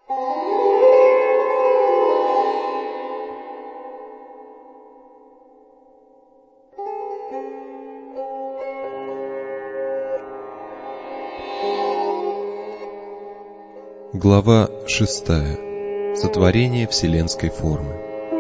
Глава 6. Сотворение вселенской формы.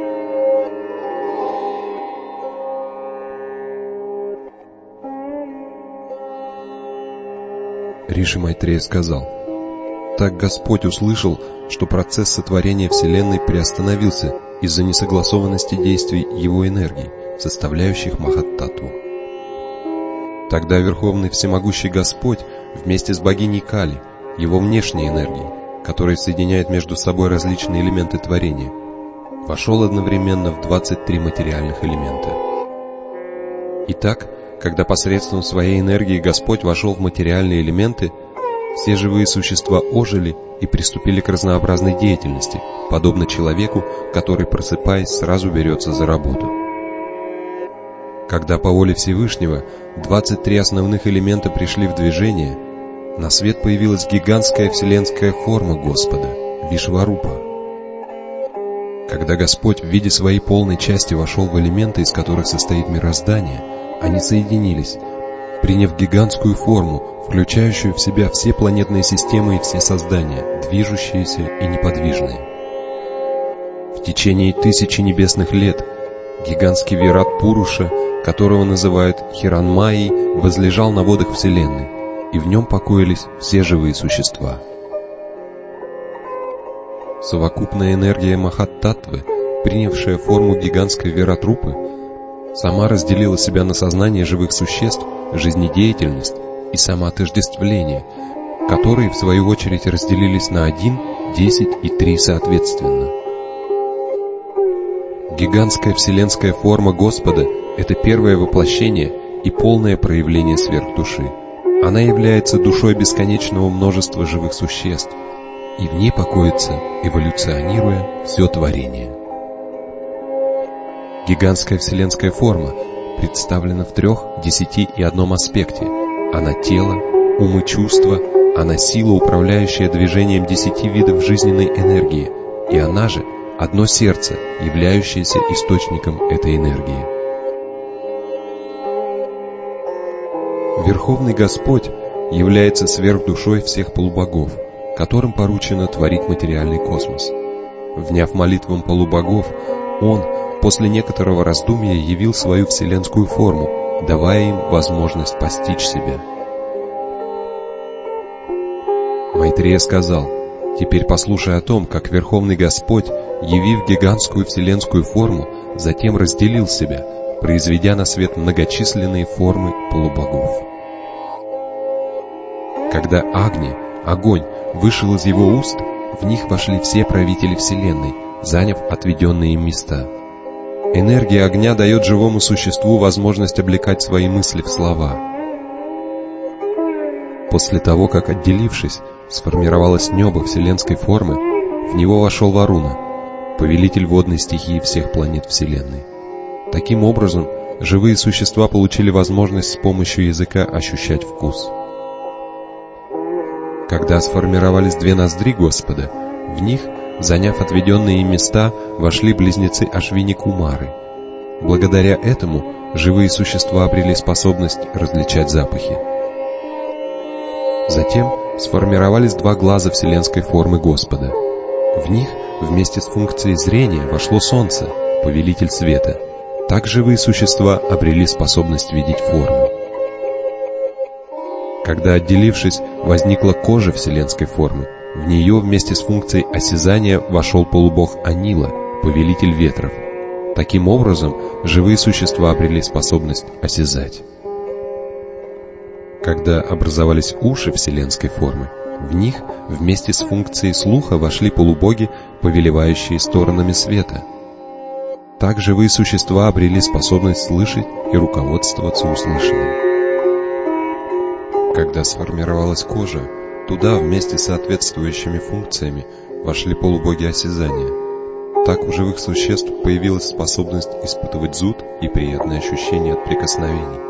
Риши Майтрея сказал: «Так Господь услышал, что процесс сотворения Вселенной приостановился из-за несогласованности действий Его энергий, составляющих Махат-Татву. Тогда Верховный Всемогущий Господь вместе с богиней Кали, Его внешней энергией, которая соединяет между собой различные элементы творения, вошел одновременно в 23 материальных элемента. Итак, когда посредством своей энергии Господь вошел в материальные элементы, все живые существа ожили и приступили к разнообразной деятельности, подобно человеку, который, просыпаясь, сразу берется за работу. Когда по воле Всевышнего 23 основных элемента пришли в движение, на свет появилась гигантская вселенская форма Господа, Вишварупа. Когда Господь в виде своей полной части вошел в элементы, из которых состоит мироздание, они соединились, приняв гигантскую форму, включающую в себя все планетные системы и все создания, движущиеся и неподвижные. В течение 1000 небесных лет гигантский Вират Пуруша, которого называют Хиранмайей, возлежал на водах Вселенной, и в нем покоились все живые существа. Совокупная энергия Махат-Татвы, принявшая форму гигантской Виратрупы, сама разделила себя на сознание живых существ, жизнедеятельность и самоотождествление, которые в свою очередь разделились на 1, 10 и 3 соответственно. Гигантская вселенская форма Господа — это первое воплощение и полное проявление сверхдуши. Она является душой бесконечного множества живых существ, и в ней покоится, эволюционируя, все творение. Гигантская вселенская форма представлена в 3, 10 и 1 аспекте. Она тело, ум и чувства, она сила, управляющая движением 10 видов жизненной энергии, и она же одно сердце, являющееся источником этой энергии. Верховный Господь является сверхдушой всех полубогов, которым поручено творить материальный космос. Вняв молитвам полубогов, Он после некоторого раздумья явил свою вселенскую форму, давая им возможность постичь себя. Майтрея сказал: «Теперь послушай о том, как Верховный Господь, явив гигантскую вселенскую форму, затем разделил себя, произведя на свет многочисленные формы полубогов. Когда Агни, огонь, вышел из его уст, в них вошли все правители Вселенной, заняв отведенные им места. Энергия огня дает живому существу возможность облекать свои мысли в слова. После того, как, отделившись, сформировалось небо вселенской формы, в него вошел Варуна, повелитель водной стихии всех планет Вселенной. Таким образом, живые существа получили возможность с помощью языка ощущать вкус. Когда сформировались 2 ноздри Господа, в них, заняв отведенные им места, вошли близнецы Ашвини Кумары. Благодаря этому живые существа обрели способность различать запахи. Затем сформировались 2 глаза вселенской формы Господа. В них вместе с функцией зрения вошло Солнце, повелитель света. Так живые существа обрели способность видеть формы. Когда, отделившись, возникла кожа вселенской формы, в нее вместе с функцией осязания вошел полубог Анила, повелитель ветров. Таким образом, живые существа обрели способность осязать. Когда образовались уши вселенской формы, в них вместе с функцией слуха вошли полубоги, повелевающие сторонами света. Так живые существа обрели способность слышать и руководствоваться услышанным. Когда сформировалась кожа, туда вместе с соответствующими функциями вошли полубоги осязания. Так у живых существ появилась способность испытывать зуд и приятные ощущения от прикосновений.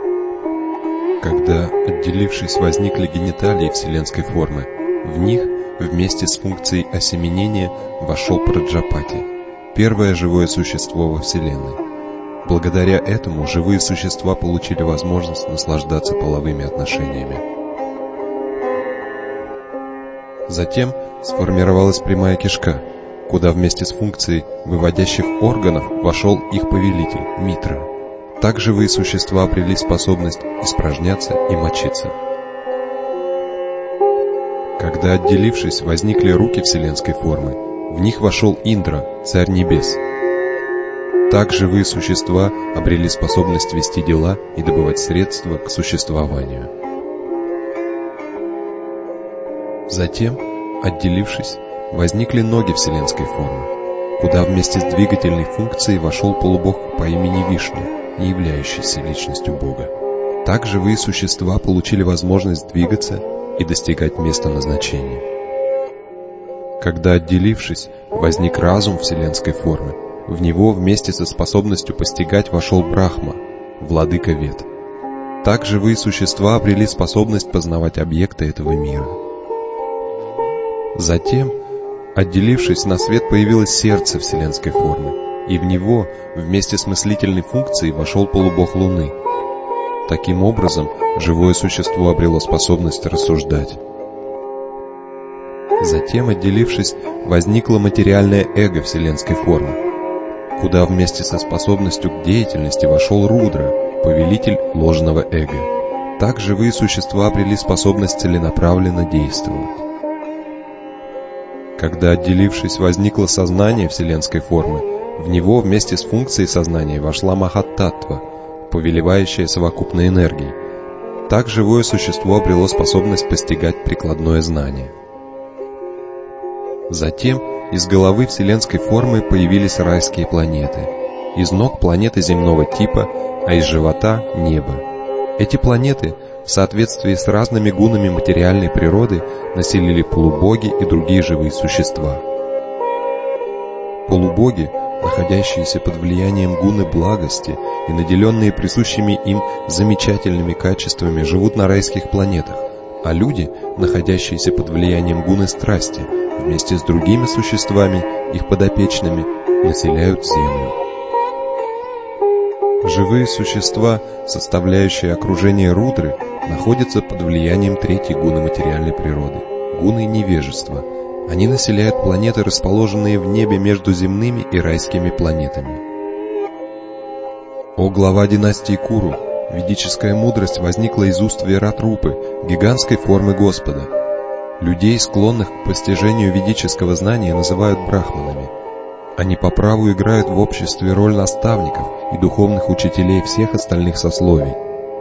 Когда, отделившись, возникли гениталии вселенской формы, в них вместе с функцией осеменения вошел Праджапати, первое живое существо во Вселенной. Благодаря этому живые существа получили возможность наслаждаться половыми отношениями. Затем сформировалась прямая кишка, куда вместе с функцией выводящих органов вошел их повелитель Митра. Так живые существа обрели способность испражняться и мочиться. Когда, отделившись, возникли руки вселенской формы, в них вошел Индра, царь небес. Так живые существа обрели способность вести дела и добывать средства к существованию. Затем, отделившись, возникли ноги вселенской формы, куда вместе с двигательной функцией вошел полубог по имени Вишну, не являющийся личностью Бога. Так живые существа получили возможность двигаться и достигать места назначения. Когда, отделившись, возник разум вселенской формы, в него вместе со способностью постигать вошел Брахма, владыка Вед. Так живые существа обрели способность познавать объекты этого мира. Затем, отделившись, на свет появилось сердце вселенской формы, и в него вместе с мыслительной функцией вошел полубог Луны. Таким образом, живое существо обрело способность рассуждать. Затем, отделившись, возникло материальное эго вселенской формы, куда вместе со способностью к деятельности вошел Рудра, повелитель ложного эго. Так живые существа обрели способность целенаправленно действовать. Когда, отделившись, возникло сознание вселенской формы, в него вместе с функцией сознания вошла Махаттатва, повелевающая совокупной энергией. Так живое существо обрело способность постигать прикладное знание. Затем из головы вселенской формы появились райские планеты, из ног планеты земного типа, а из живота — небо. Эти планеты, в соответствии с разными гунами материальной природы, населили полубоги и другие живые существа. Полубоги, находящиеся под влиянием гуны благости и наделенные присущими им замечательными качествами, живут на райских планетах, а люди, находящиеся под влиянием гуны страсти, вместе с другими существами, их подопечными, населяют Землю. Живые существа, составляющие окружение Рудры, находятся под влиянием третьей гуны материальной природы, гуны невежества. Они населяют планеты, расположенные в небе между земными и райскими планетами. О глава династии Куру, ведическая мудрость возникла из уст Виратрупы, гигантской формы Господа. Людей, склонных к постижению ведического знания, называют брахманами. Они по праву играют в обществе роль наставников и духовных учителей всех остальных сословий.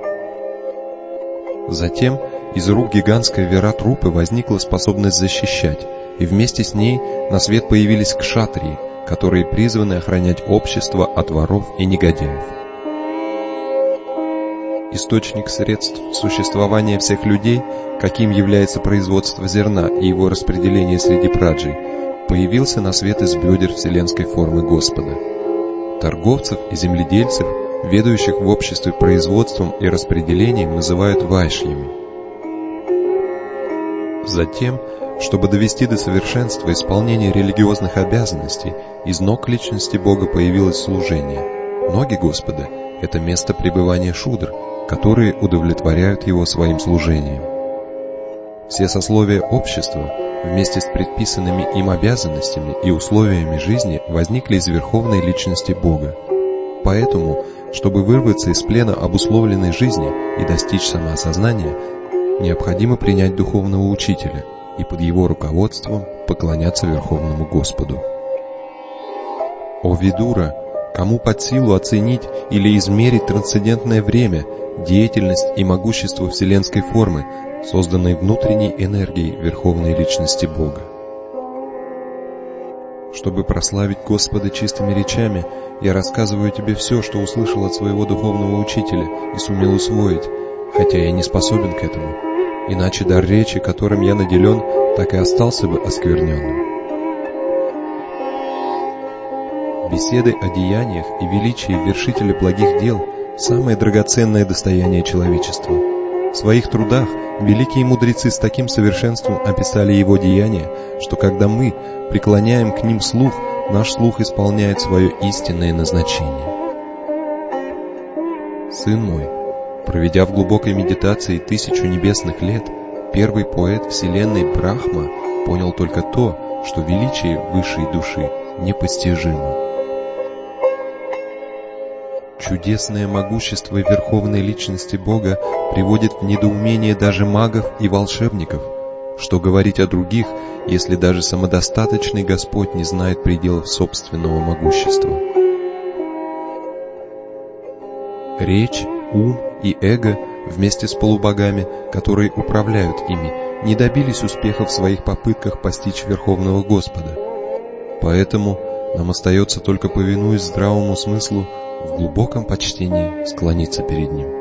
Затем из рук гигантской Виратрупы возникла способность защищать, и вместе с ней на свет появились кшатрии, которые призваны охранять общество от воров и негодяев. Источник средств существования всех людей, каким является производство зерна и его распределение среди праджей, появился на свет из бедер вселенской формы Господа. Торговцев и земледельцев, ведающих в обществе производством и распределением, называют вайшьями. Затем, чтобы довести до совершенства исполнение религиозных обязанностей, из ног личности Бога появилось служение. Ноги Господа — это место пребывания шудр, которые удовлетворяют его своим служением. Все сословия общества, вместе с предписанными им обязанностями и условиями жизни, возникли из верховной личности Бога. Поэтому, чтобы вырваться из плена обусловленной жизни и достичь самоосознания, необходимо принять духовного учителя и под его руководством поклоняться Верховному Господу. О Видура, кому под силу оценить или измерить трансцендентное время, деятельность и могущество вселенской формы, созданной внутренней энергией Верховной Личности Бога? Чтобы прославить Господа чистыми речами, я рассказываю тебе все, что услышал от своего духовного учителя и сумел усвоить, хотя я не способен к этому, иначе дар речи, которым я наделен, так и остался бы оскверненным. Беседы о деяниях и величии вершителя благих дел – самое драгоценное достояние человечества. В своих трудах великие мудрецы с таким совершенством описали его деяния, что когда мы преклоняем к ним слух, наш слух исполняет свое истинное назначение. Сын мой, проведя в глубокой медитации 1000 небесных лет, первый поэт вселенной Брахма понял только то, что величие высшей души непостижимо. Чудесное могущество Верховной Личности Бога приводит в недоумение даже магов и волшебников. Что говорить о других, если даже самодостаточный Господь не знает пределов собственного могущества? Речь, ум и эго вместе с полубогами, которые управляют ими, не добились успеха в своих попытках постичь Верховного Господа. Поэтому нам остается только, повинуясь здравому смыслу, в глубоком почтении склониться перед Ним.